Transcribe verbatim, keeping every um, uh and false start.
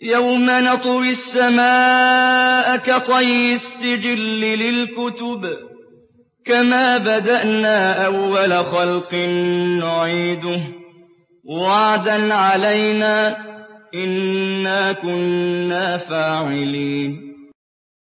يَوْمَ نَطْوِي السَّمَاءَ كَطَيِّ السِّجِلِّ لِلْكُتُبِ كَمَا بَدَأْنَا أَوَّلَ خَلْقٍ نُّعِيدُهُ وَعْدًا عَلَيْنَا ۚ إِنَّا كُنَّا فَاعِلِينَ